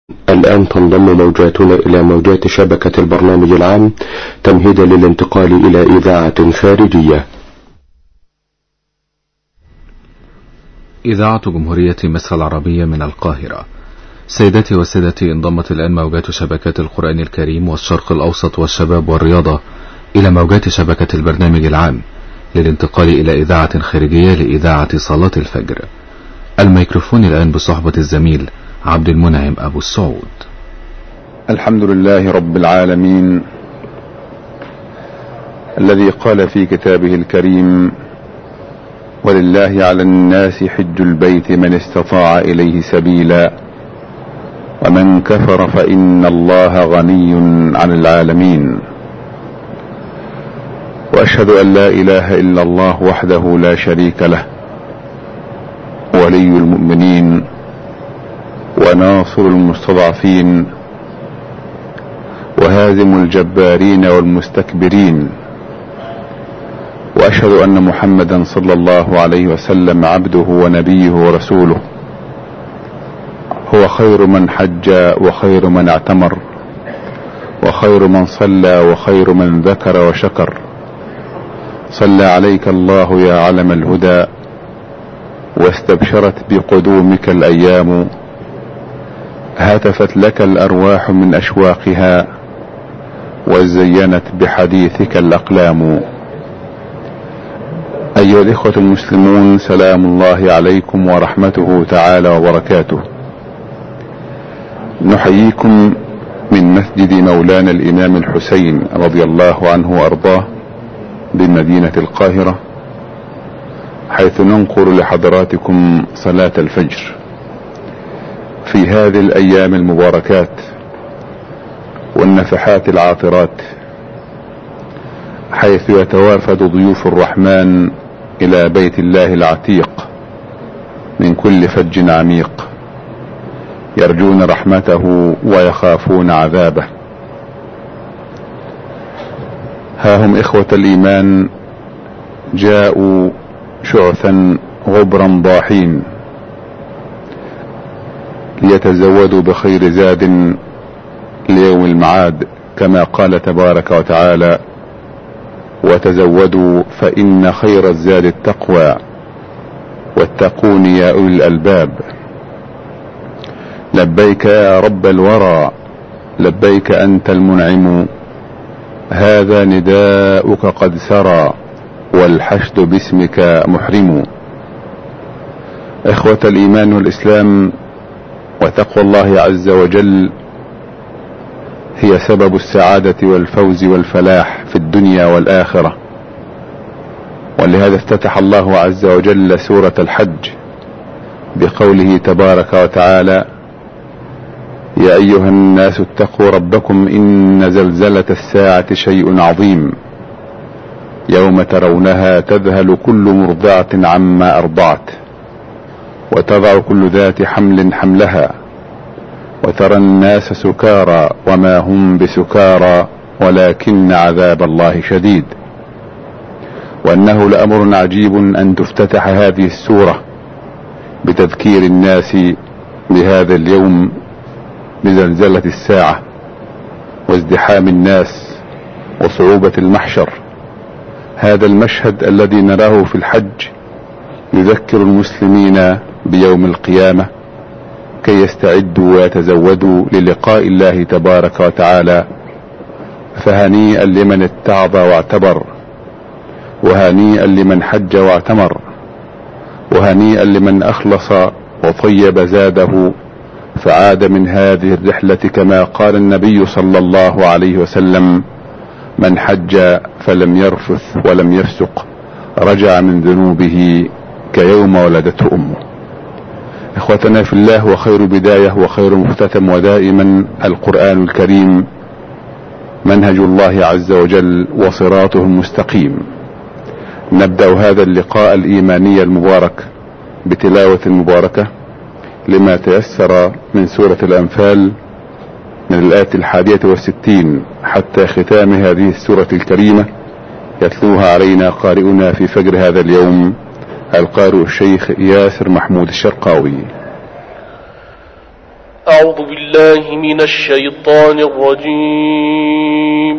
الآن تنضم موجاتنا إلى موجات شبكة البرنامج العام تمهيدا للانتقال إلى إذاعة خارجية. إذاعة جمهورية مصر العربية من القاهرة. سيداتي وسادتي، انضمت الآن موجات شبكات القرآن الكريم والشرق الأوسط والشباب والرياضة إلى موجات شبكة البرنامج العام للانتقال إلى إذاعة خارجية لإذاعة صلاة الفجر. الميكروفون الآن بصحبة الزميل عبد المنعم أبو السعود. الحمد لله رب العالمين الذي قال في كتابه الكريم: ولله على الناس حج البيت من استطاع إليه سبيلا ومن كفر فإن الله غني عن العالمين. وأشهد أن لا إله إلا الله وحده لا شريك له، ولي المؤمنين وناصر المستضعفين وهازم الجبارين والمستكبرين. وأشهد أن محمدا صلى الله عليه وسلم عبده ونبيه ورسوله، هو خير من حج وخير من اعتمر وخير من صلى وخير من ذكر وشكر. صلى عليك الله يا علم الهدى، واستبشرت بقدومك الأيام، هتفت لك الأرواح من أشواقها، وزينت بحديثك الأقلام. أيها الإخوة المسلمون، سلام الله عليكم ورحمته تعالى وبركاته. نحييكم من مسجد مولانا الإمام الحسين رضي الله عنه وأرضاه بمدينة القاهرة، حيث ننقل لحضراتكم صلاة الفجر في هذه الأيام المباركات والنفحات العاطرات، حيث يتوافد ضيوف الرحمن إلى بيت الله العتيق من كل فج عميق، يرجون رحمته ويخافون عذابه. ها هم إخوة الإيمان جاءوا شعثا غبرا ضاحين ليتزودوا بخير زاد ليوم المعاد، كما قال تبارك وتعالى: وتزودوا فإن خير الزاد التقوى واتقون يا أولي الألباب. لبيك يا رب الورى، لبيك أنت المنعم، هذا نداؤك قد سرى، والحشد باسمك محرم. إخوة الإيمان والإسلام، وتقوى الله عز وجل هي سبب السعادة والفوز والفلاح في الدنيا والآخرة. ولهذا افتتح الله عز وجل سورة الحج بقوله تبارك وتعالى: يا أيها الناس اتقوا ربكم إن زلزلة الساعة شيء عظيم، يوم ترونها تذهل كل مرضعة عما أرضعت، وتضع كل ذات حمل حملها، وترى الناس سكارى وما هم بسكارى ولكن عذاب الله شديد. وأنه لأمر عجيب أن تفتتح هذه السورة بتذكير الناس بهذا اليوم، بزلزلة الساعة وازدحام الناس وصعوبة المحشر. هذا المشهد الذي نراه في الحج يذكر المسلمين بيوم القيامة كي يستعدوا ويتزودوا للقاء الله تبارك وتعالى. فهنيئا لمن اتعظ واعتبر، وهنيئا لمن حج واعتمر، وهنيئا لمن أخلص وطيب زاده فعاد من هذه الرحلة، كما قال النبي صلى الله عليه وسلم: من حج فلم يرفث ولم يفسق رجع من ذنوبه كيوم ولدته أمه. إخوتنا في الله، وخير بداية وخير مختتم ودائما القرآن الكريم، منهج الله عز وجل وصراطه المستقيم. نبدأ هذا اللقاء الإيماني المبارك بتلاوة مباركة لما تيسر من سورة الأنفال من الآية 61 حتى ختام هذه السورة الكريمة، يتلوها علينا قارئنا في فجر هذا اليوم القارئ الشيخ ياسر محمود الشرقاوي. أعوذ بالله من الشيطان الرجيم.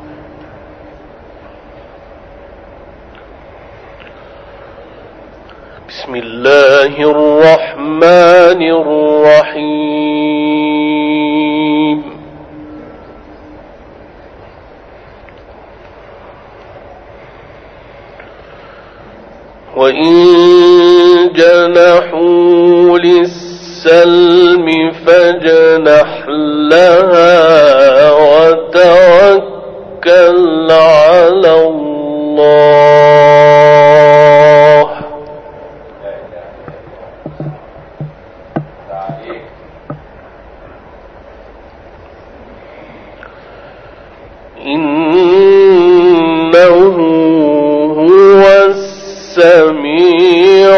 بسم الله الرحمن الرحيم. وإن جنحوا للسلم فاجنح لها وتوكل على الله. إنه هو السميع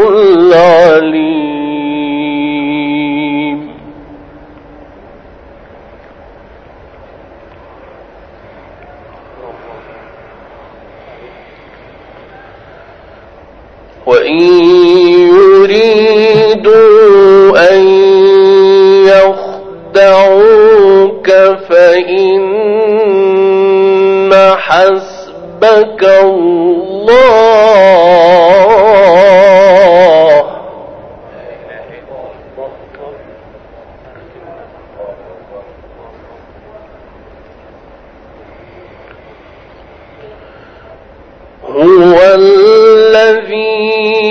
العليم. وإن يريدوا أن يخدعوك فإن حسبك الله هو الذي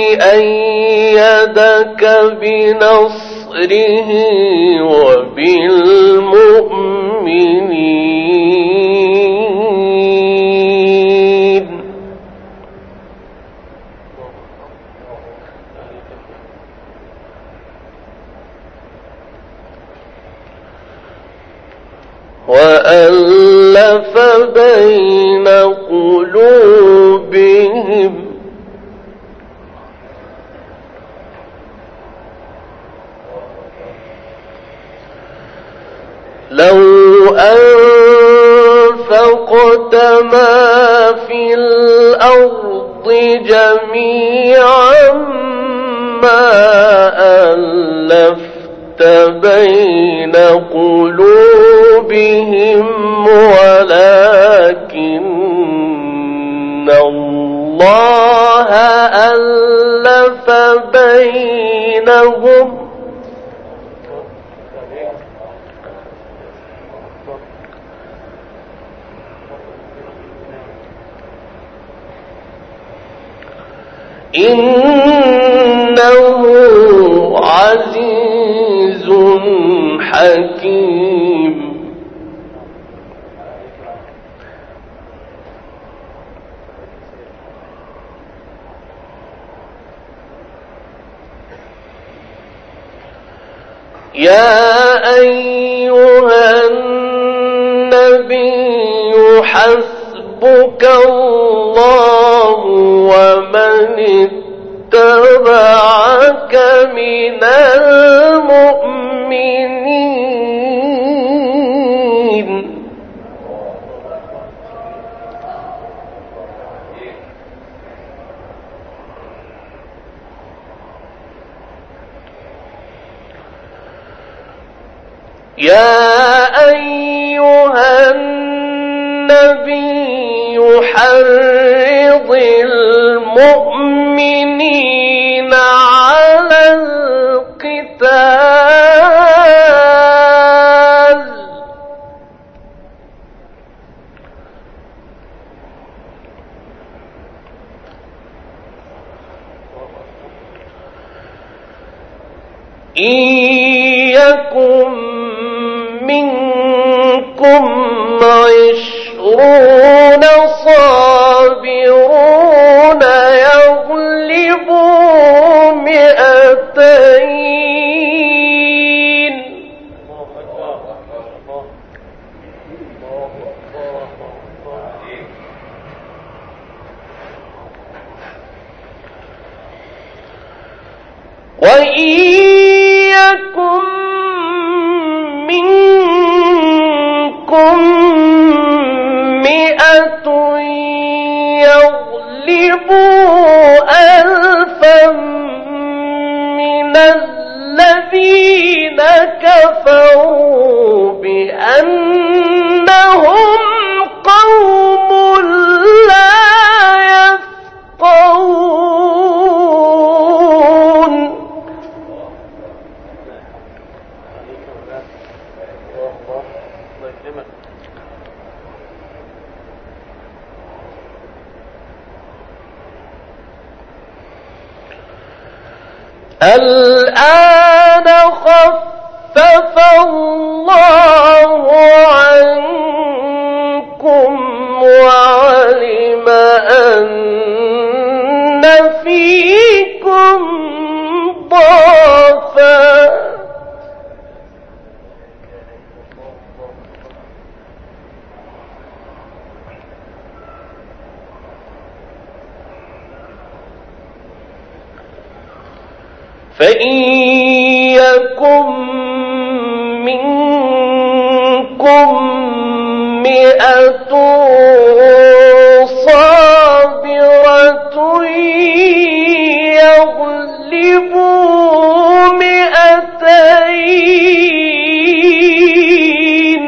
أيدك بنصره وبالمؤمنين. وألف بين قلوبهم لو أنفقت ما في الأرض جميعا ما ألفت بين قلوبهم ولكن الله ألف بينهم إنه عزيز حكيم. يا أيها النبي حسبك الله ومن اتبعك من المؤمنين. يا أيها النبي حرض المؤمنين على القتال إن يكن منكم 20 صابرون يغلبوا 200. وإن يكن منكم 100 يغلبوا 1000 من الذين كفروا الآن خفف الله عنكم وعلم أن فيكم ضعفا فإن يكن منكم 100 صابرة يغلبوا 200.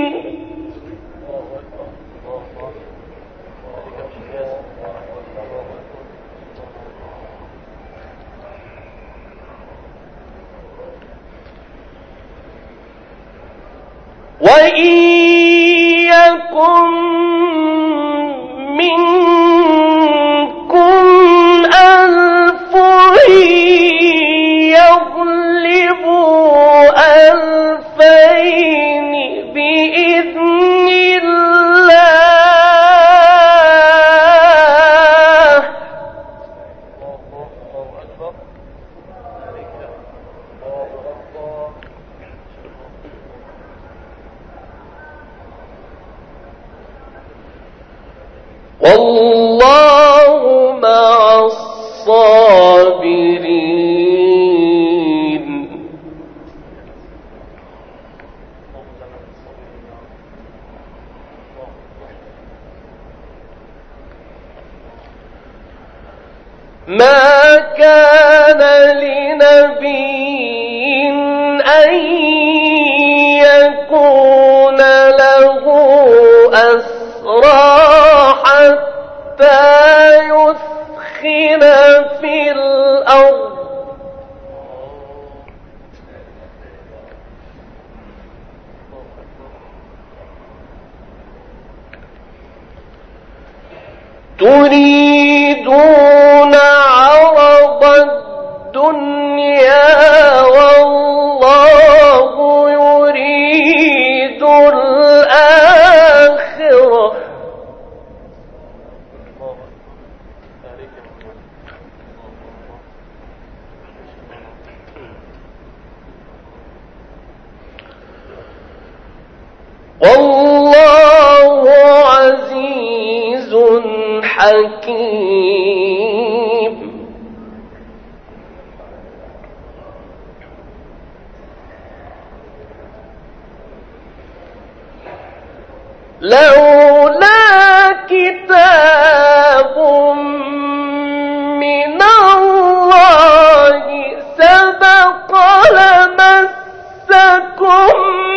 وإن يكن منكم 1000 يغلبوا 2000 بإذن الله والله مع الصابرين. ما كان لنبي أن يكون له أسرى حتى يثخن في الأرض تريدون عرض الدنيا والله يريد الآخرة والله عزيز حكيم. لولا كتاب من الله سبق لمسكم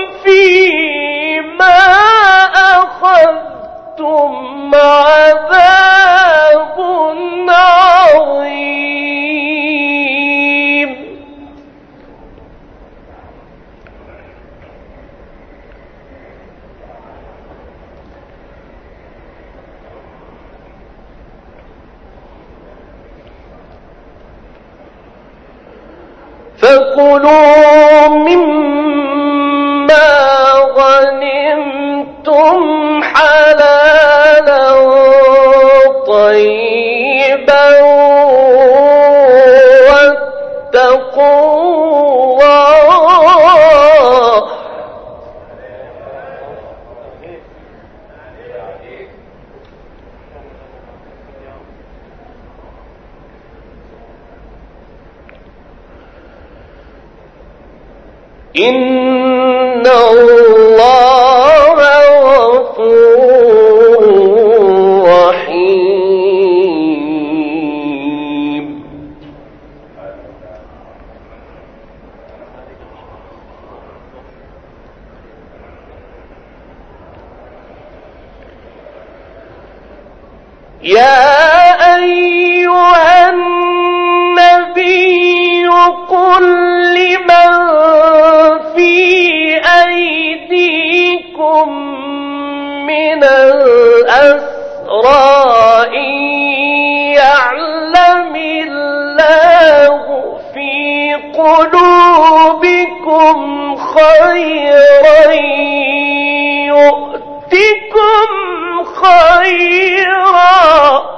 فيما أخذتم عذاب عظيم. فكلوا مما غنمتم حلالا طيبا واتقوا الله إن الله غفور رحيم. يا أيها النبي قل لمن في أيديكم الأسرى إن يعلم الله في قلوبكم خيرا يؤتكم خيرا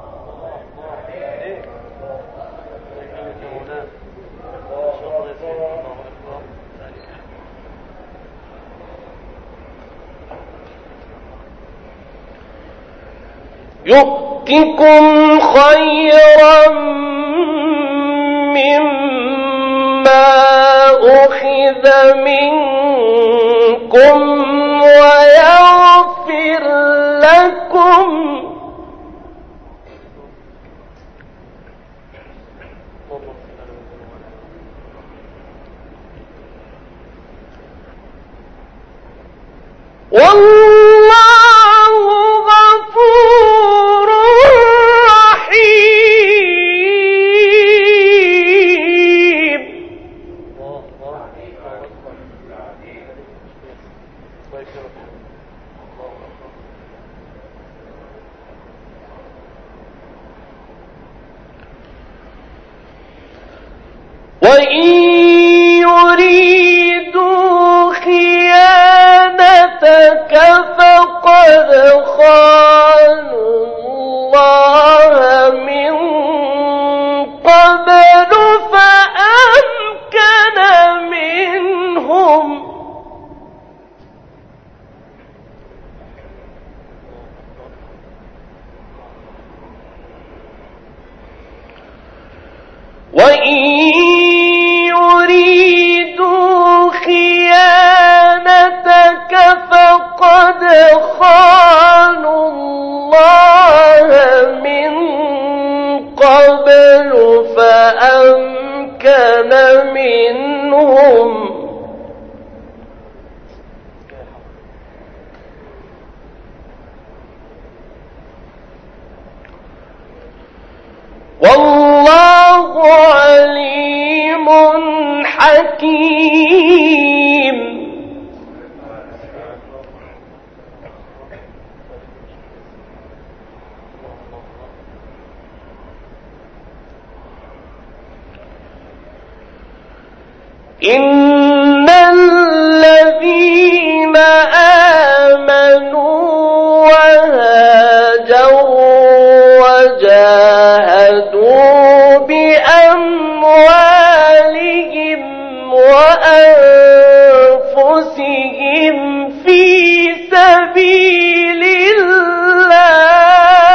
مما أخذ منكم ويغفر لكم والله غفور رحيم. وإن يريدوا خيانتك فقد خانوا الله من قبل فأمكن منهم وإن يريدوا خيانتك فقد خانوا الله من قبل فأمكن منهم والله عليم حكيم. إن الذين آمنوا وهاجروا وجاهدوا بأموالهم وأنفسهم في سبيل الله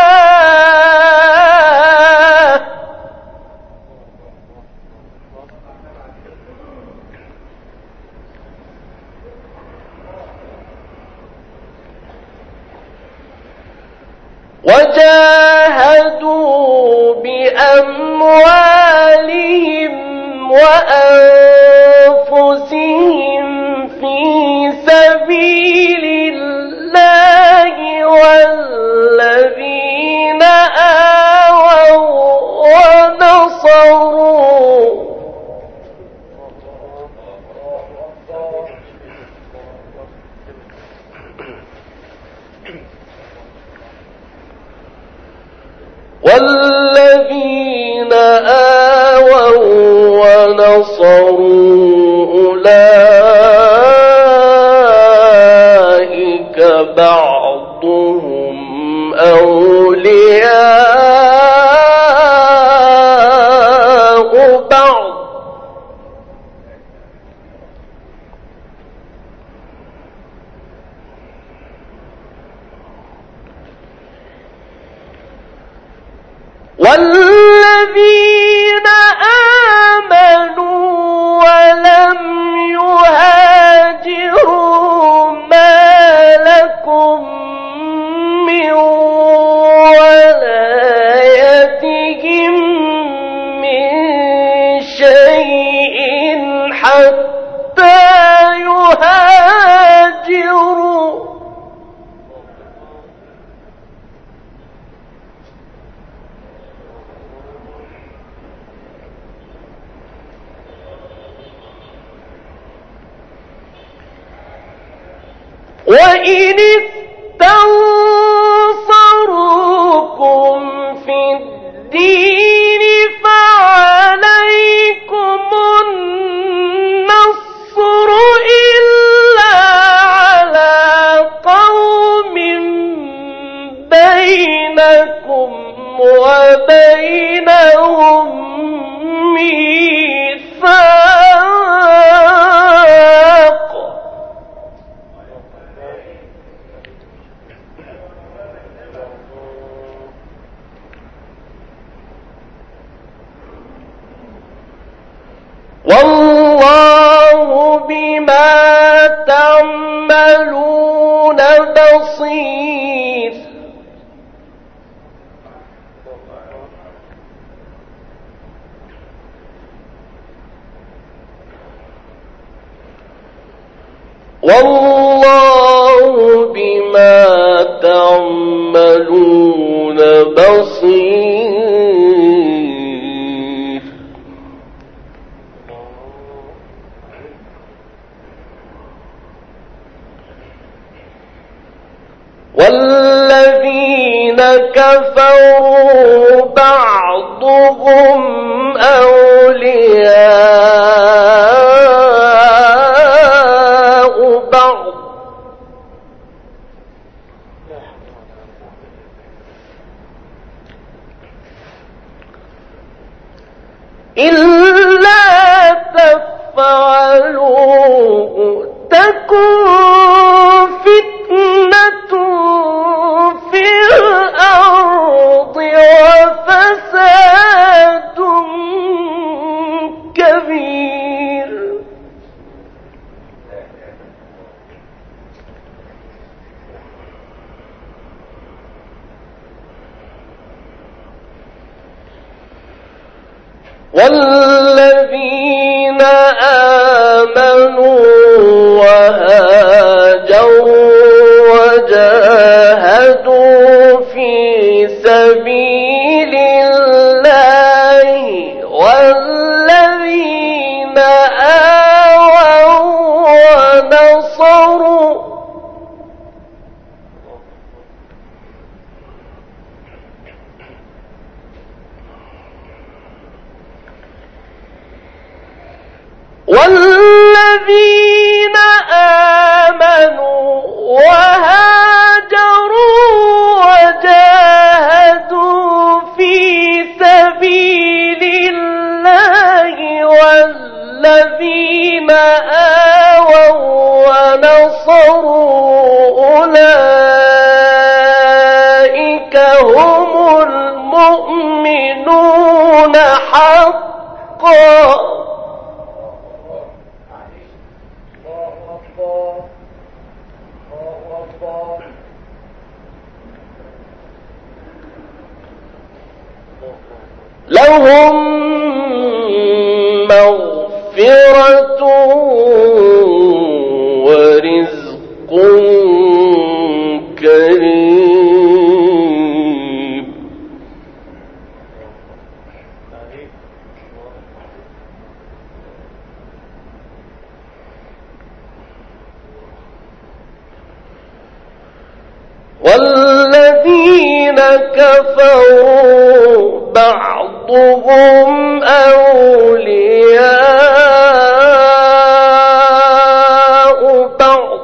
وأنفسهم في سبيل الله والذين آووا ونصروا أولئك بعضهم أولياء بعض والذين آمنوا ولم يهاجروا ما لكم من ولايتهم من شيء حتى يهاجروا وإن استنصروكم تعملون بصير. والله بما تعملون بصير. والذين كفروا بعضهم أولياء بعض إلا تفعلوه تكن فتنة في الأرض وفساد كبير. والذين آمنوا وهاجروا وجاهدوا في سبيل الله والذين آووا ونصروا والذين آمنوا وهاجروا وجاهدوا في سبيل الله والذين آووا ونصروا أولئك هم المؤمنون حقا. لهم مغفرة ورزق كريم. والذين كفروا بعضهم أولياء بعض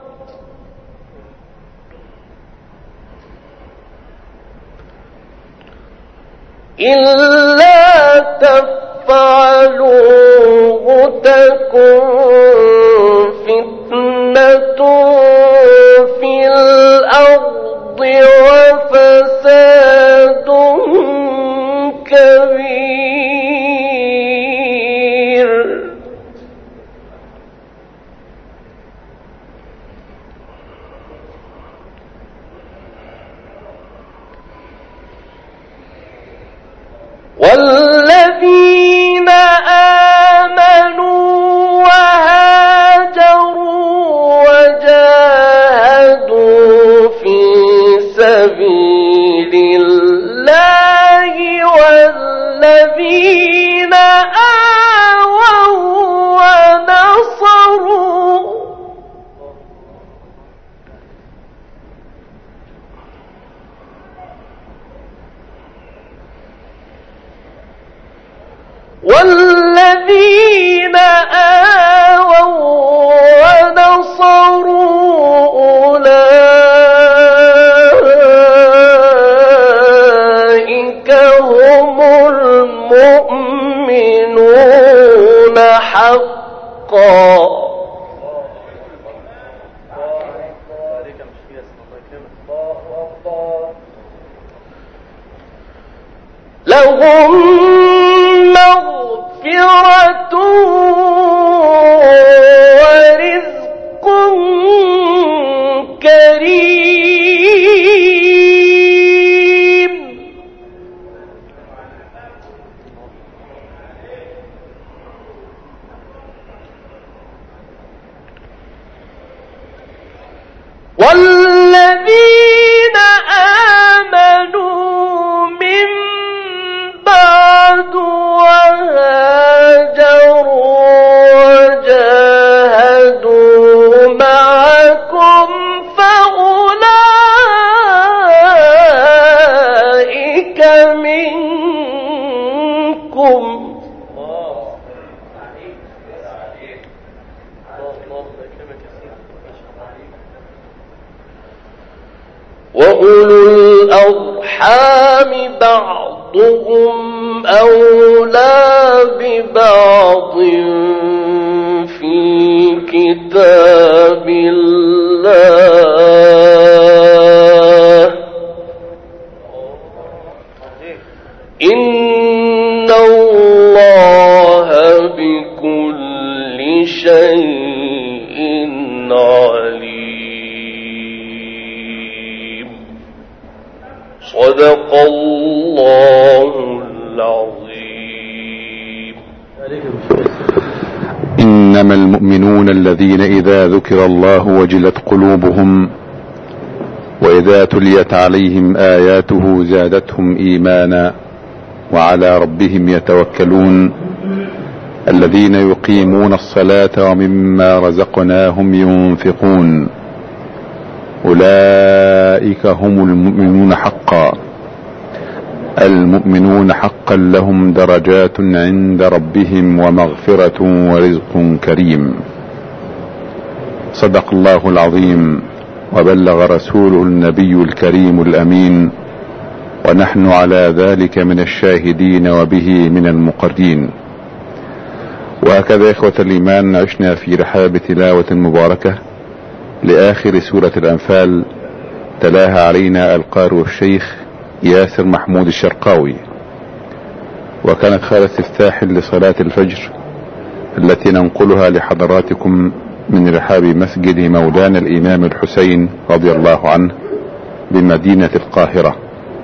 إلا تفعلوه تكن فتنة في الأرض وفساد كبير. والذين آمنوا وهاجروا وجاهدوا في سبيل الله والذين آووا ونصروا والذين آووا ونصروا أولئك هم المؤمنون حقا. لهم مغفرة ورزق والذين آمنوا من بعد وهاجروا وجاهدوا معكم فأولئك منكم وأولو الأرحام بعضهم أولى ببعض في كتاب الله إن الله بكل شيء عليم. صدق الله العظيم. إنما المؤمنون الذين إذا ذكر الله وجلت قلوبهم وإذا تليت عليهم آياته زادتهم إيمانا وعلى ربهم يتوكلون الذين يقيمون الصلاة ومما رزقناهم ينفقون أولئك هم المؤمنون حقا. المؤمنون حقا لهم درجات عند ربهم ومغفرة ورزق كريم. صدق الله العظيم وبلغ رسوله النبي الكريم الأمين، ونحن على ذلك من الشاهدين وبه من المقرين. وهكذا إخوة الإيمان عشنا في رحاب تلاوة مباركة لآخر سورة الأنفال، تلاها علينا القارئ الشيخ ياسر محمود الشرقاوي، وكانت خالة استفتاح لصلاة الفجر التي ننقلها لحضراتكم من رحاب مسجد مولانا الإمام الحسين رضي الله عنه بمدينة القاهرة.